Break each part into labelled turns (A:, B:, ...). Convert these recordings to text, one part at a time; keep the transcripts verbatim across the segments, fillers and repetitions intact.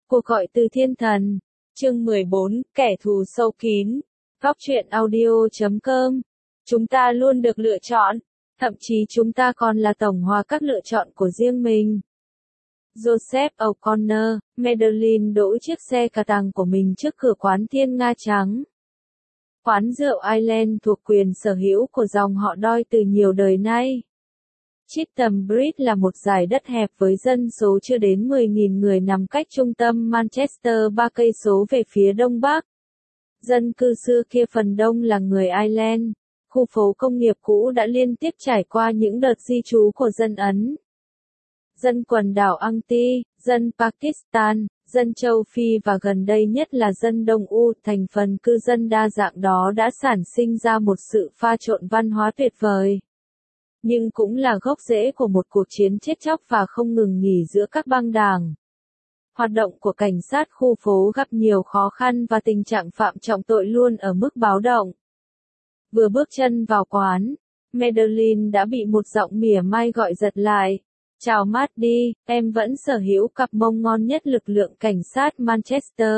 A: Cuộc gọi từ thiên thần. Chương mười bốn, kẻ thù sâu kín. Góc truyện audio chấm com. Chúng ta luôn được lựa chọn, thậm chí chúng ta còn là tổng hòa các lựa chọn của riêng mình. Joseph O'Connor, Madeline đỗ chiếc xe cà tàng của mình trước cửa quán Thiên Nga Trắng. Quán rượu Island thuộc quyền sở hữu của dòng họ Doyle từ nhiều đời nay. Chatham Bridge là một dải đất hẹp với dân số chưa đến mười nghìn người nằm cách trung tâm Manchester ba cây số về phía đông bắc. Dân cư xưa kia phần đông là người Ireland. Khu phố công nghiệp cũ đã liên tiếp trải qua những đợt di trú của dân Ấn, dân quần đảo Anti, dân Pakistan, dân châu Phi và gần đây nhất là dân Đông U. Thành phần cư dân đa dạng đó đã sản sinh ra một sự pha trộn văn hóa tuyệt vời, nhưng cũng là gốc rễ của một cuộc chiến chết chóc và không ngừng nghỉ giữa các băng đảng. Hoạt động của cảnh sát khu phố gặp nhiều khó khăn và tình trạng phạm trọng tội luôn ở mức báo động. Vừa bước chân vào quán, Madeline đã bị một giọng mỉa mai gọi giật lại. Chào Maddie, em vẫn sở hữu cặp mông ngon nhất lực lượng cảnh sát Manchester.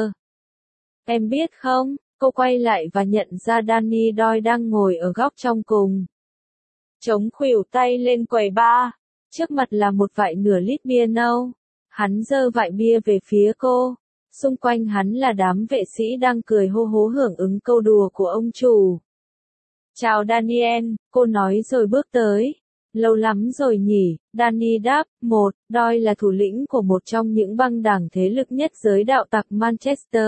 A: Em biết không, cô quay lại và nhận ra Danny Doyle đang ngồi ở góc trong cùng. Chống khuỷu tay lên quầy bar, trước mặt là một vại nửa lít bia nâu. Hắn giơ vại bia về phía cô. Xung quanh hắn là đám vệ sĩ đang cười hô hố hưởng ứng câu đùa của ông chủ. Chào Daniel, cô nói rồi bước tới. Lâu lắm rồi nhỉ, Danny đáp. Một, Doyle là thủ lĩnh của một trong những băng đảng thế lực nhất giới đạo tặc Manchester.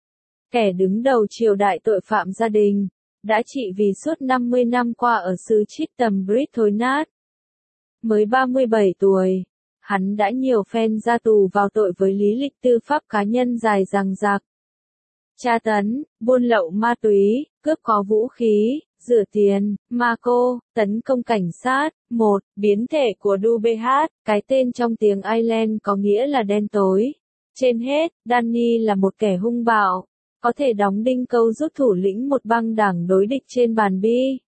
A: Kẻ đứng đầu triều đại tội phạm gia đình, đã trị vì suốt năm mươi năm qua ở xứ Chatham Bridge thối nát. Mới ba mươi bảy tuổi, hắn đã nhiều phen ra tù vào tội với lý lịch tư pháp cá nhân dài dằng dặc. Tra tấn, buôn lậu ma túy, cướp có vũ khí, rửa tiền, ma cô, tấn công cảnh sát. Một, biến thể của đê bê hát, cái tên trong tiếng Ireland có nghĩa là đen tối. Trên hết, Danny là một kẻ hung bạo, có thể đóng đinh câu rút thủ lĩnh một băng đảng đối địch trên bàn bi.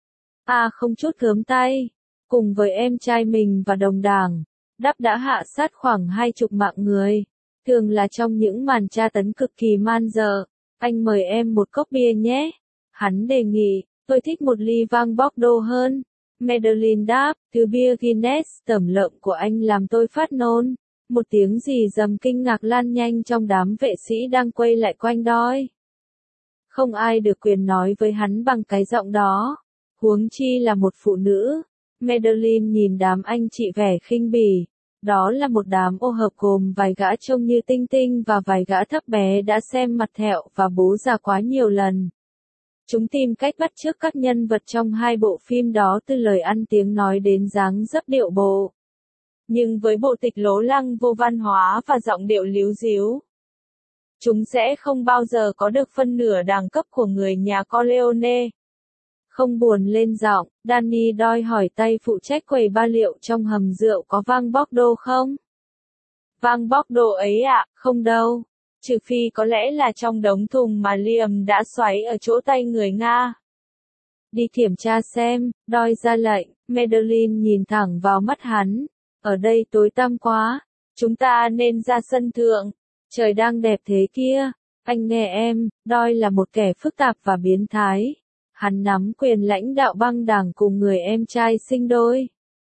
A: A không chút gớm tay, cùng với em trai mình và đồng đảng, Đắp đã hạ sát khoảng hai chục mạng người, thường là trong những màn tra tấn cực kỳ man dợ. Anh mời em một cốc bia nhé. Hắn đề nghị, tôi thích một ly vang Bordeaux hơn. Madeline đáp, thứ bia Guinness tẩm lợm của anh làm tôi phát nôn. Một tiếng rì rầm kinh ngạc lan nhanh trong đám vệ sĩ đang quay lại quanh Doyle. Không ai được quyền nói với hắn bằng cái giọng đó, huống chi là một phụ nữ. Madeline nhìn đám anh chị vẻ khinh bỉ. Đó là một đám ô hợp gồm vài gã trông như tinh tinh và vài gã thấp bé đã xem mặt thẹo và bố già quá nhiều lần. Chúng tìm cách bắt chước các nhân vật trong hai bộ phim đó từ lời ăn tiếng nói đến dáng dấp điệu bộ. Nhưng với bộ tịch lố lăng vô văn hóa và giọng điệu líu díu, chúng sẽ không bao giờ có được phân nửa đẳng cấp của người nhà Corleone. Không buồn lên giọng, Danny Doyle hỏi tay phụ trách quầy ba liệu trong hầm rượu có vang Bordeaux không? Vang Bordeaux ấy ạ, à, không đâu. Trừ phi có lẽ là trong đống thùng mà Liam đã xoáy ở chỗ tay người Nga. Đi kiểm tra xem, Doyle ra lệnh. Madeline nhìn thẳng vào mắt hắn. Ở đây tối tăm quá, chúng ta nên ra sân thượng. Trời đang đẹp thế kia. Anh nghe em, Doyle là một kẻ phức tạp và biến thái. Hắn nắm quyền lãnh đạo băng đảng cùng người em trai sinh đôi.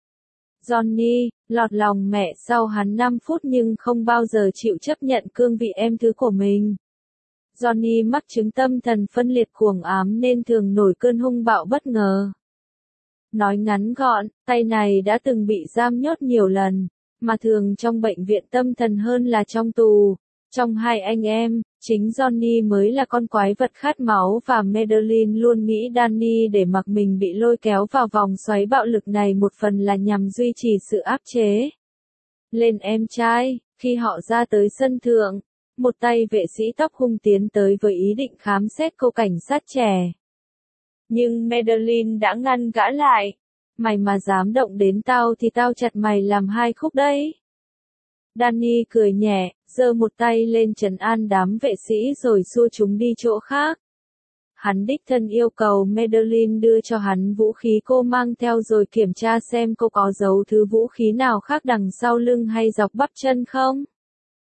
A: Johnny, lọt lòng mẹ sau hắn năm phút nhưng không bao giờ chịu chấp nhận cương vị em thứ của mình. Johnny mắc chứng tâm thần phân liệt cuồng ám nên thường nổi cơn hung bạo bất ngờ. Nói ngắn gọn, tay này đã từng bị giam nhốt nhiều lần, mà thường trong bệnh viện tâm thần hơn là trong tù. Trong hai anh em, chính Johnny mới là con quái vật khát máu và Madeline luôn nghĩ Danny để mặc mình bị lôi kéo vào vòng xoáy bạo lực này một phần là nhằm duy trì sự áp chế lên em trai. Khi họ ra tới sân thượng, một tay vệ sĩ tóc hung tiến tới với ý định khám xét cô cảnh sát trẻ. Nhưng Madeline đã ngăn gã lại. Mày mà dám động đến tao thì tao chặt mày làm hai khúc đấy. Danny cười nhẹ, giơ một tay lên trấn an đám vệ sĩ rồi xua chúng đi chỗ khác. Hắn đích thân yêu cầu Madeline đưa cho hắn vũ khí cô mang theo rồi kiểm tra xem cô có giấu thứ vũ khí nào khác đằng sau lưng hay dọc bắp chân không.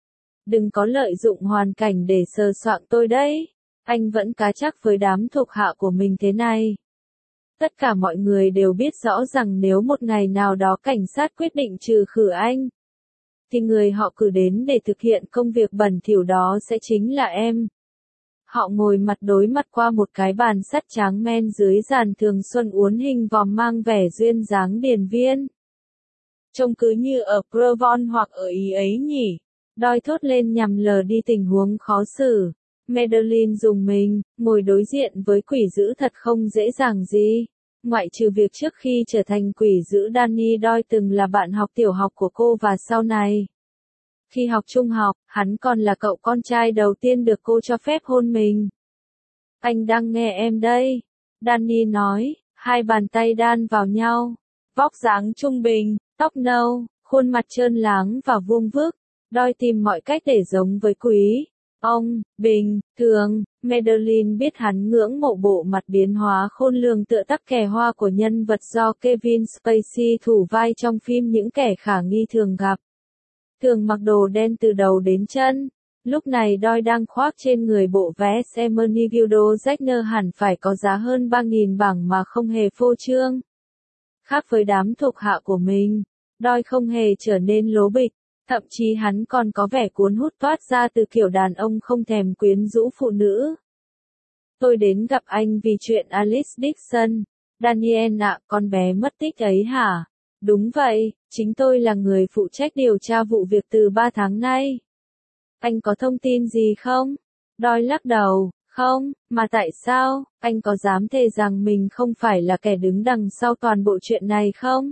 A: Đừng có lợi dụng hoàn cảnh để sờ soạng tôi đấy. Anh vẫn cá chắc với đám thuộc hạ của mình thế này. Tất cả mọi người đều biết rõ rằng nếu một ngày nào đó cảnh sát quyết định trừ khử anh, thì người họ cử đến để thực hiện công việc bẩn thỉu đó sẽ chính là em. Họ ngồi mặt đối mặt qua một cái bàn sắt tráng men dưới giàn thường xuân uốn hình vòm mang vẻ duyên dáng điền viên. Trông cứ như ở Provence hoặc ở Ý ấy nhỉ. Đoi thốt lên nhằm lờ đi tình huống khó xử. Madeline dùng mình, ngồi đối diện với quỷ dữ thật không dễ dàng gì. Ngoại trừ việc trước khi trở thành quỷ dữ Danny Doi từng là bạn học tiểu học của cô và sau này, khi học trung học, hắn còn là cậu con trai đầu tiên được cô cho phép hôn mình. Anh đang nghe em đây. Danny nói, hai bàn tay đan vào nhau. Vóc dáng trung bình, tóc nâu, khuôn mặt trơn láng và vuông vức. Doi tìm mọi cách để giống với quý ông, bình, thường. Madeline biết hắn ngưỡng mộ bộ mặt biến hóa khôn lường tựa tắc kè hoa của nhân vật do Kevin Spacey thủ vai trong phim Những Kẻ Khả Nghi Thường Gặp. Thường mặc đồ đen từ đầu đến chân. Lúc này Doi đang khoác trên người bộ vest Ermenegildo Zegner hẳn phải có giá hơn ba nghìn bảng mà không hề phô trương. Khác với đám thuộc hạ của mình, Doi không hề trở nên lố bịch. Thậm chí hắn còn có vẻ cuốn hút toát ra từ kiểu đàn ông không thèm quyến rũ phụ nữ. Tôi đến gặp anh vì chuyện Alice Dixon. Daniel ạ, con bé mất tích ấy hả? Đúng vậy, chính tôi là người phụ trách điều tra vụ việc từ ba tháng nay. Anh có thông tin gì không? Doi lắc đầu, không, mà tại sao, anh có dám thề rằng mình không phải là kẻ đứng đằng sau toàn bộ chuyện này không?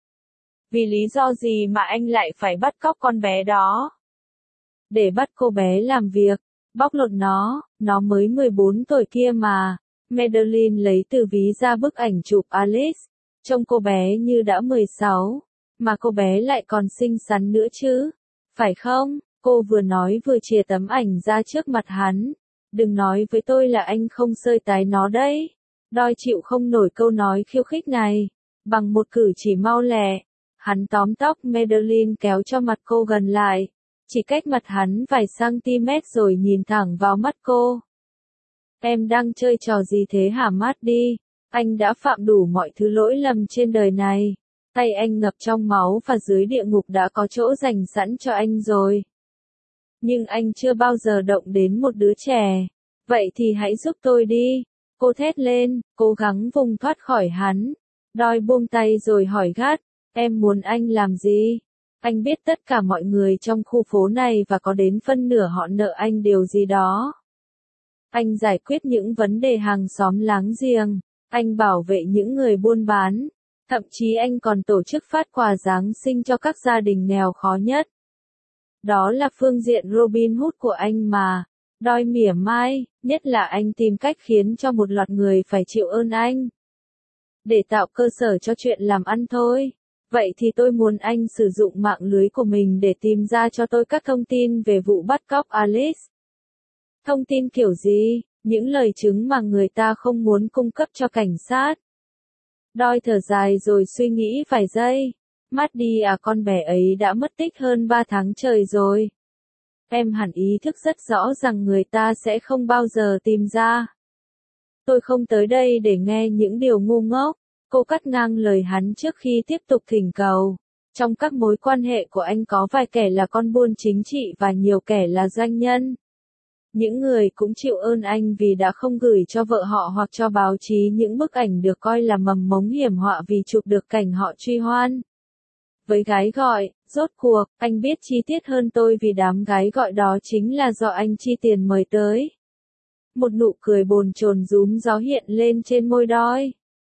A: Vì lý do gì mà anh lại phải bắt cóc con bé đó? Để bắt cô bé làm việc, bóc lột nó, nó mới mười bốn tuổi kia mà. Madeline lấy từ ví ra bức ảnh chụp Alice, trông cô bé như đã mười sáu, mà cô bé lại còn xinh xắn nữa chứ, phải không? Cô vừa nói vừa chìa tấm ảnh ra trước mặt hắn. Đừng nói với tôi là anh không sơi tái nó đấy. Doi chịu không nổi câu nói khiêu khích này. Bằng một cử chỉ mau lẹ, hắn tóm tóc Madeline kéo cho mặt cô gần lại, chỉ cách mặt hắn vài cm rồi nhìn thẳng vào mắt cô. Em đang chơi trò gì thế hả Maddie? Anh đã phạm đủ mọi thứ lỗi lầm trên đời này. Tay anh ngập trong máu và dưới địa ngục đã có chỗ dành sẵn cho anh rồi. Nhưng anh chưa bao giờ động đến một đứa trẻ. Vậy thì hãy giúp tôi đi. Cô thét lên, cố gắng vùng thoát khỏi hắn. Doi buông tay rồi hỏi gắt. Em muốn anh làm gì? Anh biết tất cả mọi người trong khu phố này và có đến phân nửa họ nợ anh điều gì đó. Anh giải quyết những vấn đề hàng xóm láng giềng. Anh bảo vệ những người buôn bán. Thậm chí anh còn tổ chức phát quà Giáng sinh cho các gia đình nghèo khó nhất. Đó là phương diện Robin Hood của anh mà. Doi mỉa mai, nhất là anh tìm cách khiến cho một loạt người phải chịu ơn anh. Để tạo cơ sở cho chuyện làm ăn thôi. Vậy thì tôi muốn anh sử dụng mạng lưới của mình để tìm ra cho tôi các thông tin về vụ bắt cóc Alice. Thông tin kiểu gì? Những lời chứng mà người ta không muốn cung cấp cho cảnh sát. Doi thở dài rồi suy nghĩ vài giây. Maddie à, con bé ấy đã mất tích hơn ba tháng trời rồi. Em hẳn ý thức rất rõ rằng người ta sẽ không bao giờ tìm ra. Tôi không tới đây để nghe những điều ngu ngốc. Cô cắt ngang lời hắn trước khi tiếp tục thỉnh cầu. Trong các mối quan hệ của anh có vài kẻ là con buôn chính trị và nhiều kẻ là doanh nhân. Những người cũng chịu ơn anh vì đã không gửi cho vợ họ hoặc cho báo chí những bức ảnh được coi là mầm mống hiểm họa vì chụp được cảnh họ truy hoan. Với gái gọi, rốt cuộc, anh biết chi tiết hơn tôi vì đám gái gọi đó chính là do anh chi tiền mời tới. Một nụ cười bồn chồn rúm gió hiện lên trên môi Doi.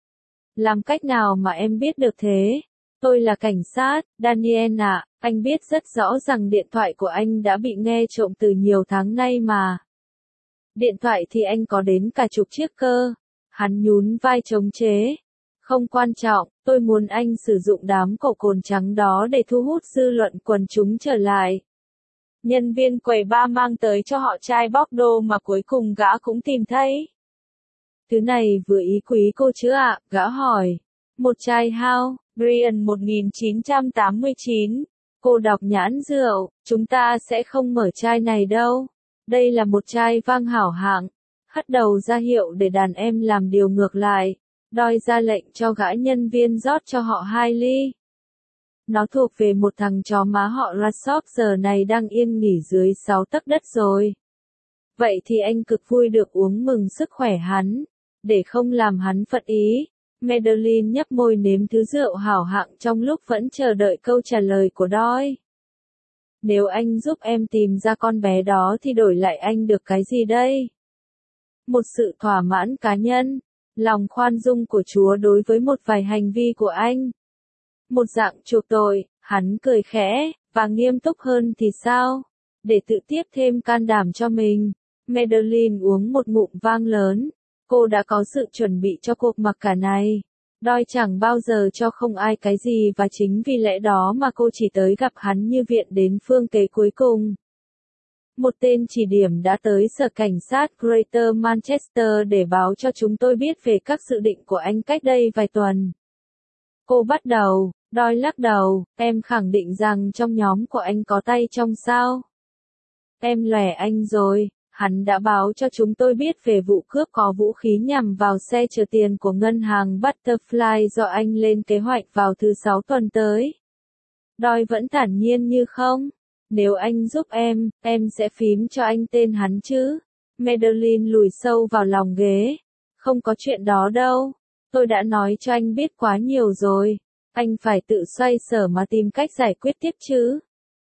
A: Làm cách nào mà em biết được thế? Tôi là cảnh sát, Daniel ạ, anh biết rất rõ rằng điện thoại của anh đã bị nghe trộm từ nhiều tháng nay mà. Điện thoại thì anh có đến cả chục chiếc cơ. Hắn nhún vai chống chế. Không quan trọng, tôi muốn anh sử dụng đám cổ cồn trắng đó để thu hút dư luận quần chúng trở lại. Nhân viên quầy bar mang tới cho họ chai Bordeaux mà cuối cùng gã cũng tìm thấy. Thứ này vừa ý quý cô chứ ạ, gã hỏi. Một chai Hao, Brian một nghìn chín trăm tám mươi chín. Cô đọc nhãn rượu, chúng ta sẽ không mở chai này đâu. Đây là một chai vang hảo hạng. Hất đầu ra hiệu để đàn em làm điều ngược lại. Đoi ra lệnh cho gã nhân viên rót cho họ hai ly. Nó thuộc về một thằng chó má họ Rasok giờ này đang yên nghỉ dưới sáu tấc đất rồi. Vậy thì anh cực vui được uống mừng sức khỏe hắn. Để không làm hắn phật ý, Madeline nhấp môi nếm thứ rượu hảo hạng trong lúc vẫn chờ đợi câu trả lời của Doi. Nếu anh giúp em tìm ra con bé đó thì đổi lại anh được cái gì đây? Một sự thỏa mãn cá nhân, lòng khoan dung của Chúa đối với một vài hành vi của anh. Một dạng chuộc tội, hắn cười khẽ, và nghiêm túc hơn thì sao? Để tự tiếp thêm can đảm cho mình, Madeline uống một ngụm vang lớn. Cô đã có sự chuẩn bị cho cuộc mặc cả này. Doi chẳng bao giờ cho không ai cái gì và chính vì lẽ đó mà cô chỉ tới gặp hắn như viện đến phương kế cuối cùng. Một tên chỉ điểm đã tới sở cảnh sát Greater Manchester để báo cho chúng tôi biết về các dự định của anh cách đây vài tuần. Cô bắt đầu, Doi lắc đầu, em khẳng định rằng trong nhóm của anh có tay trong sao? Em lòe anh rồi. Hắn đã báo cho chúng tôi biết về vụ cướp có vũ khí nhằm vào xe chở tiền của ngân hàng Butterfly do anh lên kế hoạch vào thứ sáu tuần tới. Doi vẫn thản nhiên như không. Nếu anh giúp em, em sẽ phím cho anh tên hắn chứ. Madeline lùi sâu vào lòng ghế. Không có chuyện đó đâu. Tôi đã nói cho anh biết quá nhiều rồi. Anh phải tự xoay sở mà tìm cách giải quyết tiếp chứ.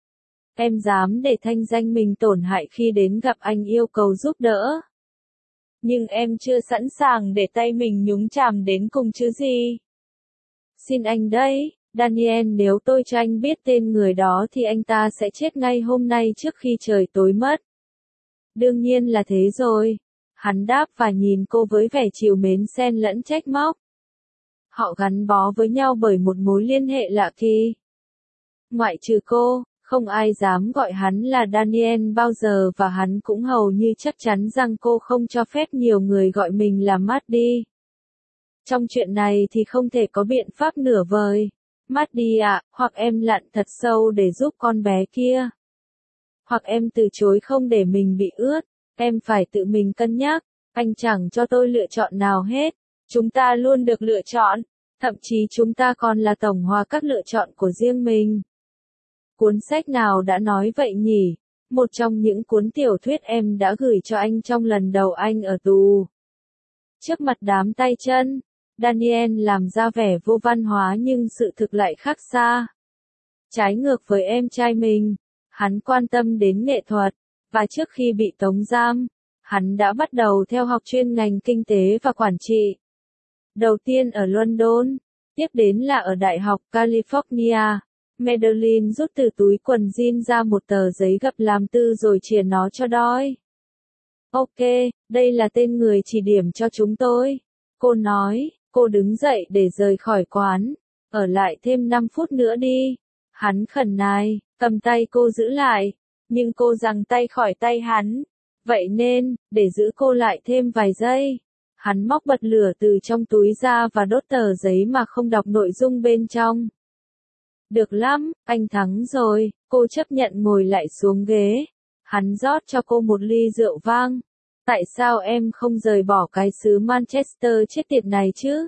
A: Em dám để thanh danh mình tổn hại khi đến gặp anh yêu cầu giúp đỡ. Nhưng em chưa sẵn sàng để tay mình nhúng chàm đến cùng chứ gì. Xin anh đấy, Daniel, nếu tôi cho anh biết tên người đó thì anh ta sẽ chết ngay hôm nay trước khi trời tối mất. Đương nhiên là thế rồi. Hắn đáp và nhìn cô với vẻ trìu mến xen lẫn trách móc. Họ gắn bó với nhau bởi một mối liên hệ lạ kỳ. Ngoại trừ cô, không ai dám gọi hắn là Daniel bao giờ và hắn cũng hầu như chắc chắn rằng cô không cho phép nhiều người gọi mình là Maddie. Trong chuyện này thì không thể có biện pháp nửa vời. Maddie ạ, hoặc em lặn thật sâu để giúp con bé kia. Hoặc em từ chối không để mình bị ướt. Em phải tự mình cân nhắc. Anh chẳng cho tôi lựa chọn nào hết. Chúng ta luôn được lựa chọn. Thậm chí chúng ta còn là tổng hòa các lựa chọn của riêng mình. Cuốn sách nào đã nói vậy nhỉ? Một trong những cuốn tiểu thuyết em đã gửi cho anh trong lần đầu anh ở tù. Trước mặt đám tay chân, Daniel làm ra vẻ vô văn hóa nhưng sự thực lại khác xa. Trái ngược với em trai mình, hắn quan tâm đến nghệ thuật, và trước khi bị tống giam, hắn đã bắt đầu theo học chuyên ngành kinh tế và quản trị. Đầu tiên ở London, tiếp đến là ở Đại học California. Madeline rút từ túi quần jean ra một tờ giấy gập làm tư rồi chìa nó cho Doi. Ok, đây là tên người chỉ điểm cho chúng tôi. Cô nói, cô đứng dậy để rời khỏi quán. Ở lại thêm năm phút nữa đi. Hắn khẩn nài, cầm tay cô giữ lại. Nhưng cô giằng tay khỏi tay hắn. Vậy nên, để giữ cô lại thêm vài giây. Hắn móc bật lửa từ trong túi ra và đốt tờ giấy mà không đọc nội dung bên trong. Được lắm, anh thắng rồi, cô chấp nhận ngồi lại xuống ghế. Hắn rót cho cô một ly rượu vang. Tại sao em không rời bỏ cái xứ Manchester chết tiệt này chứ?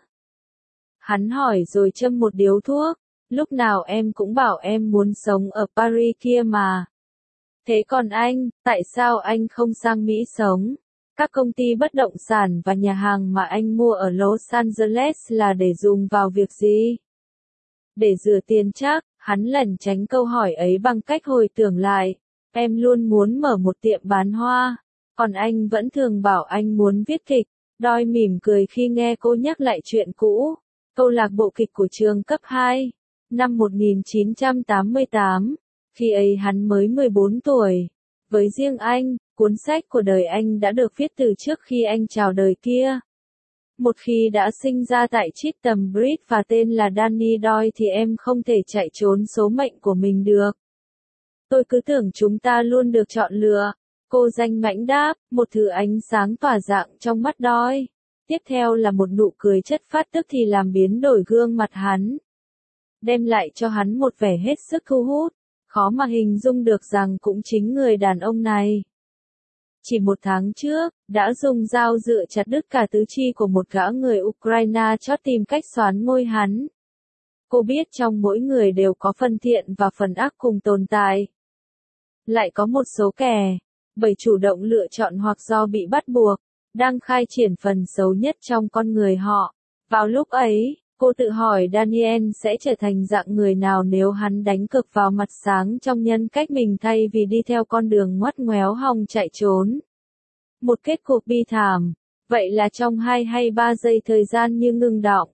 A: Hắn hỏi rồi châm một điếu thuốc. Lúc nào em cũng bảo em muốn sống ở Paris kia mà. Thế còn anh, tại sao anh không sang Mỹ sống? Các công ty bất động sản và nhà hàng mà anh mua ở Los Angeles là để dùng vào việc gì? Để rửa tiền chắc, hắn lẩn tránh câu hỏi ấy bằng cách hồi tưởng lại. Em luôn muốn mở một tiệm bán hoa. Còn anh vẫn thường bảo anh muốn viết kịch. Doi mỉm cười khi nghe cô nhắc lại chuyện cũ. Câu lạc bộ kịch của trường cấp hai. Năm một nghìn chín trăm tám mươi tám. Khi ấy hắn mới mười bốn tuổi. Với riêng anh, cuốn sách của đời anh đã được viết từ trước khi anh chào đời kia. Một khi đã sinh ra tại Chatham Bridge và tên là Danny Doi thì em không thể chạy trốn số mệnh của mình được. Tôi cứ tưởng chúng ta luôn được chọn lựa. Cô danh mãnh đáp, một thứ ánh sáng tỏa rạng trong mắt Doi. Tiếp theo là một nụ cười chất phát tức thì làm biến đổi gương mặt hắn. Đem lại cho hắn một vẻ hết sức thu hút. Khó mà hình dung được rằng cũng chính người đàn ông này. Chỉ một tháng trước, đã dùng dao dựa chặt đứt cả tứ chi của một gã người Ukraine chót tìm cách soán ngôi hắn. Cô biết trong mỗi người đều có phần thiện và phần ác cùng tồn tại. Lại có một số kẻ, bởi chủ động lựa chọn hoặc do bị bắt buộc, đang khai triển phần xấu nhất trong con người họ. Vào lúc ấy, cô tự hỏi Daniel sẽ trở thành dạng người nào nếu hắn đánh cược vào mặt sáng trong nhân cách mình thay vì đi theo con đường ngoắt ngoéo hòng chạy trốn. Một kết cục bi thảm, vậy là trong hai hay ba giây thời gian như ngừng đọng.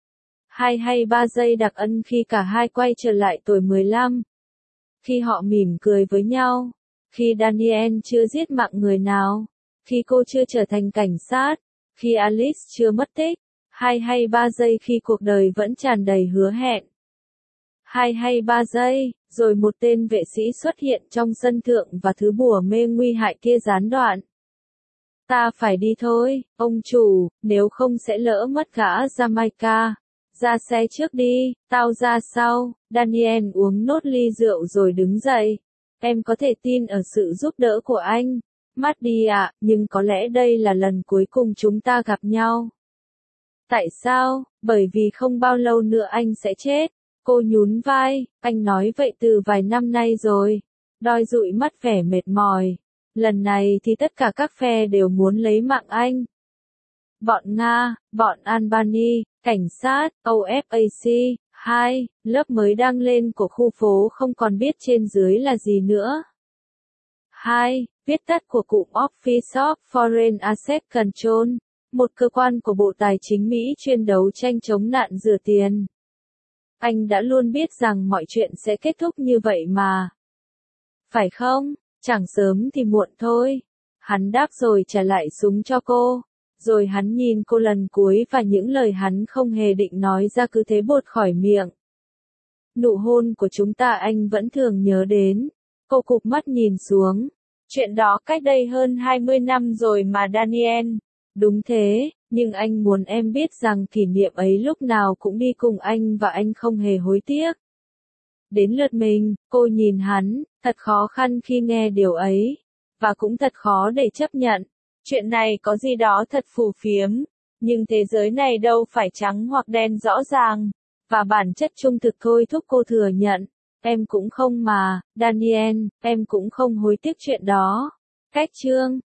A: Hai hay ba giây đặc ân khi cả hai quay trở lại tuổi mười lăm. Khi họ mỉm cười với nhau, khi Daniel chưa giết mạng người nào, khi cô chưa trở thành cảnh sát, khi Alice chưa mất tích. Hai hay ba giây khi cuộc đời vẫn tràn đầy hứa hẹn. Hai hay ba giây, rồi một tên vệ sĩ xuất hiện trong sân thượng và thứ bùa mê nguy hại kia gián đoạn. Ta phải đi thôi, ông chủ, nếu không sẽ lỡ mất gã Jamaica. Ra xe trước đi, tao ra sau. Daniel uống nốt ly rượu rồi đứng dậy. Em có thể tin ở sự giúp đỡ của anh. Maddie ạ, nhưng có lẽ đây là lần cuối cùng chúng ta gặp nhau. Tại sao? Bởi vì không bao lâu nữa anh sẽ chết. Cô nhún vai, anh nói vậy từ vài năm nay rồi. Đoi dụi mắt vẻ mệt mỏi. Lần này thì tất cả các phe đều muốn lấy mạng anh. Bọn Nga, bọn Albany, cảnh sát, O F A C, hai, lớp mới đang lên của khu phố không còn biết trên dưới là gì nữa. hai. Viết tắt của cụm Office of Foreign Asset Control, một cơ quan của Bộ Tài chính Mỹ chuyên đấu tranh chống nạn rửa tiền. Anh đã luôn biết rằng mọi chuyện sẽ kết thúc như vậy mà. Phải không? Chẳng sớm thì muộn thôi. Hắn đáp rồi trả lại súng cho cô. Rồi hắn nhìn cô lần cuối và những lời hắn không hề định nói ra cứ thế buột khỏi miệng. Nụ hôn của chúng ta anh vẫn thường nhớ đến. Cô cụp mắt nhìn xuống. Chuyện đó cách đây hơn hai mươi năm rồi mà Daniel. Đúng thế, nhưng anh muốn em biết rằng kỷ niệm ấy lúc nào cũng đi cùng anh và anh không hề hối tiếc. Đến lượt mình, cô nhìn hắn, thật khó khăn khi nghe điều ấy. Và cũng thật khó để chấp nhận. Chuyện này có gì đó thật phù phiếm. Nhưng thế giới này đâu phải trắng hoặc đen rõ ràng. Và bản chất trung thực thôi thúc cô thừa nhận. Em cũng không mà, Daniel, em cũng không hối tiếc chuyện đó. Cách chương